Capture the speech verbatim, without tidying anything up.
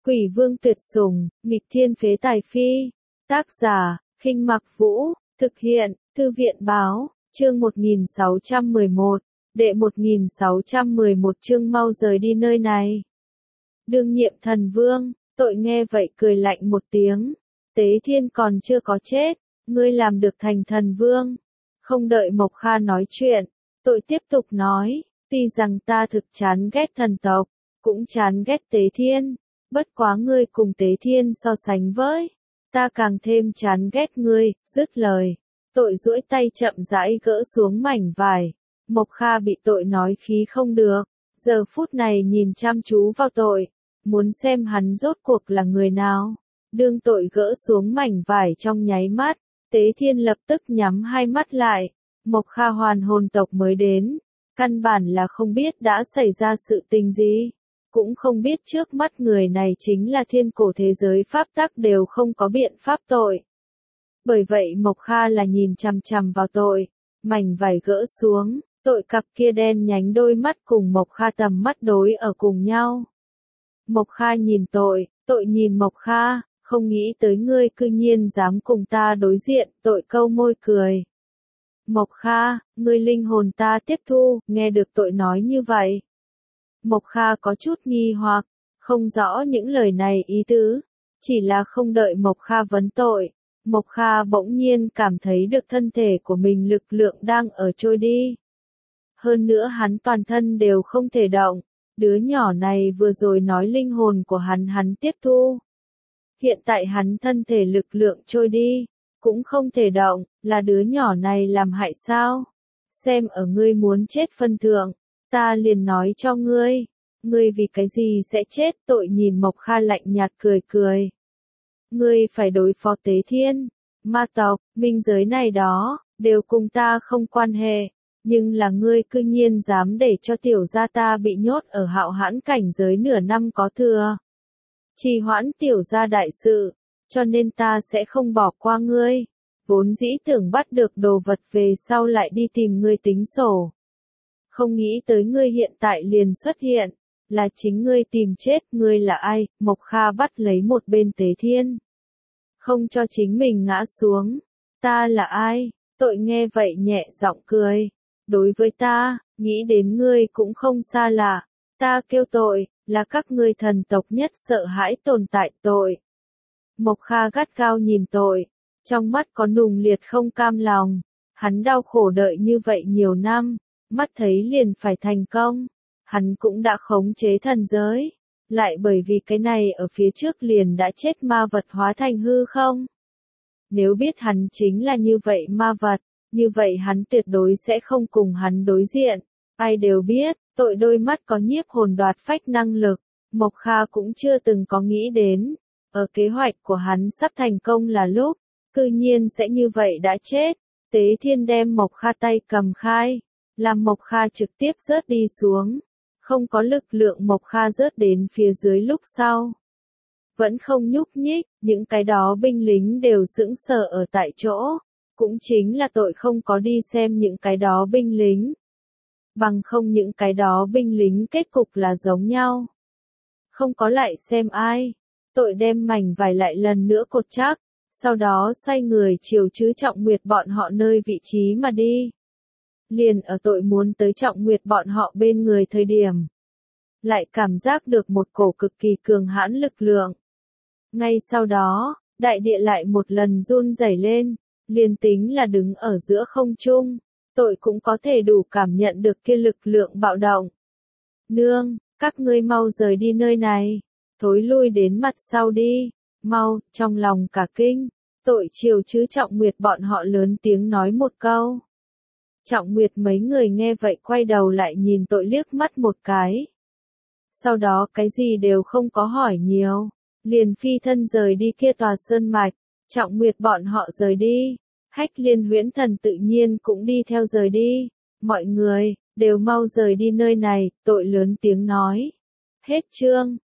Quỷ vương tuyệt sủng, nghịch thiên phế tài phi. Tác giả, Khinh Mặc Vũ, thực hiện, Thư viện báo, chương một nghìn sáu trăm mười một, đệ một nghìn sáu trăm mười một chương mau rời đi nơi này. Đương nhiệm thần vương, tội nghe vậy cười lạnh một tiếng. Tế Thiên còn chưa có chết, ngươi làm được thành thần vương. Không đợi Mộc Kha nói chuyện, tội tiếp tục nói, tuy rằng ta thực chán ghét thần tộc, cũng chán ghét Tế Thiên, bất quá ngươi cùng Tế Thiên so sánh với, ta càng thêm chán ghét ngươi. Dứt lời, tội duỗi tay chậm rãi gỡ xuống mảnh vải. Mộc Kha bị tội nói khí không được, giờ phút này nhìn chăm chú vào tội, muốn xem hắn rốt cuộc là người nào. Đương tội gỡ xuống mảnh vải trong nháy mắt, Tế Thiên lập tức nhắm hai mắt lại. Mộc Kha hoàn hồn tộc mới đến, căn bản là không biết đã xảy ra sự tình gì, cũng không biết trước mắt người này chính là thiên cổ thế giới pháp tắc đều không có biện pháp tội. Bởi vậy Mộc Kha là nhìn chằm chằm vào tội, mảnh vải gỡ xuống, tội cặp kia đen nhánh đôi mắt cùng Mộc Kha tầm mắt đối ở cùng nhau. Mộc Kha nhìn tội, tội nhìn Mộc Kha, không nghĩ tới ngươi cư nhiên dám cùng ta đối diện. Tội câu môi cười. Mộc Kha, ngươi linh hồn ta tiếp thu. Nghe được tội nói như vậy, Mộc Kha có chút nghi hoặc, không rõ những lời này ý tứ, chỉ là không đợi Mộc Kha vấn tội, Mộc Kha bỗng nhiên cảm thấy được thân thể của mình lực lượng đang ở trôi đi. Hơn nữa hắn toàn thân đều không thể động, đứa nhỏ này vừa rồi nói linh hồn của hắn hắn tiếp thu. Hiện tại hắn thân thể lực lượng trôi đi, cũng không thể động, là đứa nhỏ này làm hại sao? Xem ở ngươi muốn chết phân thượng, ta liền nói cho ngươi, ngươi vì cái gì sẽ chết? Tội nhìn Mộc Kha lạnh nhạt cười cười. Ngươi phải đối phó Tế Thiên, ma tộc, minh giới này đó, đều cùng ta không quan hệ, nhưng là ngươi cư nhiên dám để cho tiểu gia ta bị nhốt ở hạo hãn cảnh giới nửa năm có thừa. Trì hoãn tiểu gia đại sự, cho nên ta sẽ không bỏ qua ngươi. Vốn dĩ tưởng bắt được đồ vật về sau lại đi tìm ngươi tính sổ. Không nghĩ tới ngươi hiện tại liền xuất hiện, là chính ngươi tìm chết. Ngươi là ai? Mộc Kha bắt lấy một bên Tế Thiên, không cho chính mình ngã xuống. Ta là ai? Tội nghe vậy nhẹ giọng cười. Đối với ta, nghĩ đến ngươi cũng không xa lạ. Ta kêu Tội, là các ngươi thần tộc nhất sợ hãi tồn tại. Tội. Mộc Kha gắt gao nhìn Tội, trong mắt có nùng liệt không cam lòng. Hắn đau khổ đợi như vậy nhiều năm, mắt thấy liền phải thành công. Hắn cũng đã khống chế thần giới, lại bởi vì cái này ở phía trước liền đã chết ma vật hóa thành hư không. Nếu biết hắn chính là như vậy ma vật, như vậy hắn tuyệt đối sẽ không cùng hắn đối diện. Ai đều biết, Tội đôi mắt có nhiếp hồn đoạt phách năng lực, Mộc Kha cũng chưa từng có nghĩ đến. Ở kế hoạch của hắn sắp thành công là lúc, cư nhiên sẽ như vậy đã chết. Tế Thiên đem Mộc Kha tay cầm khai, làm Mộc Kha trực tiếp rớt đi xuống. Không có lực lượng Mộc Kha rớt đến phía dưới lúc sau, vẫn không nhúc nhích. Những cái đó binh lính đều sững sờ ở tại chỗ, cũng chính là Tội không có đi xem những cái đó binh lính. Bằng không những cái đó binh lính kết cục là giống nhau. Không có lại xem ai, Tội đem mảnh vải lại lần nữa cột chắc, sau đó xoay người chiều Trứ Trọng Nguyệt bọn họ nơi vị trí mà đi. Liền ở Tội muốn tới Trọng Nguyệt bọn họ bên người thời điểm, lại cảm giác được một cổ cực kỳ cường hãn lực lượng. Ngay sau đó, đại địa lại một lần run rẩy lên, liền tính là đứng ở giữa không trung, Tội cũng có thể đủ cảm nhận được kia lực lượng bạo động. Nương, các ngươi mau rời đi nơi này, thối lui đến mặt sau đi, mau. Trong lòng cả kinh, Tội chiều Trứ Trọng Nguyệt bọn họ lớn tiếng nói một câu. Trọng Nguyệt mấy người nghe vậy quay đầu lại nhìn Tội liếc mắt một cái. Sau đó cái gì đều không có hỏi nhiều, liền phi thân rời đi kia tòa sơn mạch. Trọng Nguyệt bọn họ rời đi, Hách Liên Huyễn Thần tự nhiên cũng đi theo rời đi. Mọi người, đều mau rời đi nơi này. Tội lớn tiếng nói. Hết chương.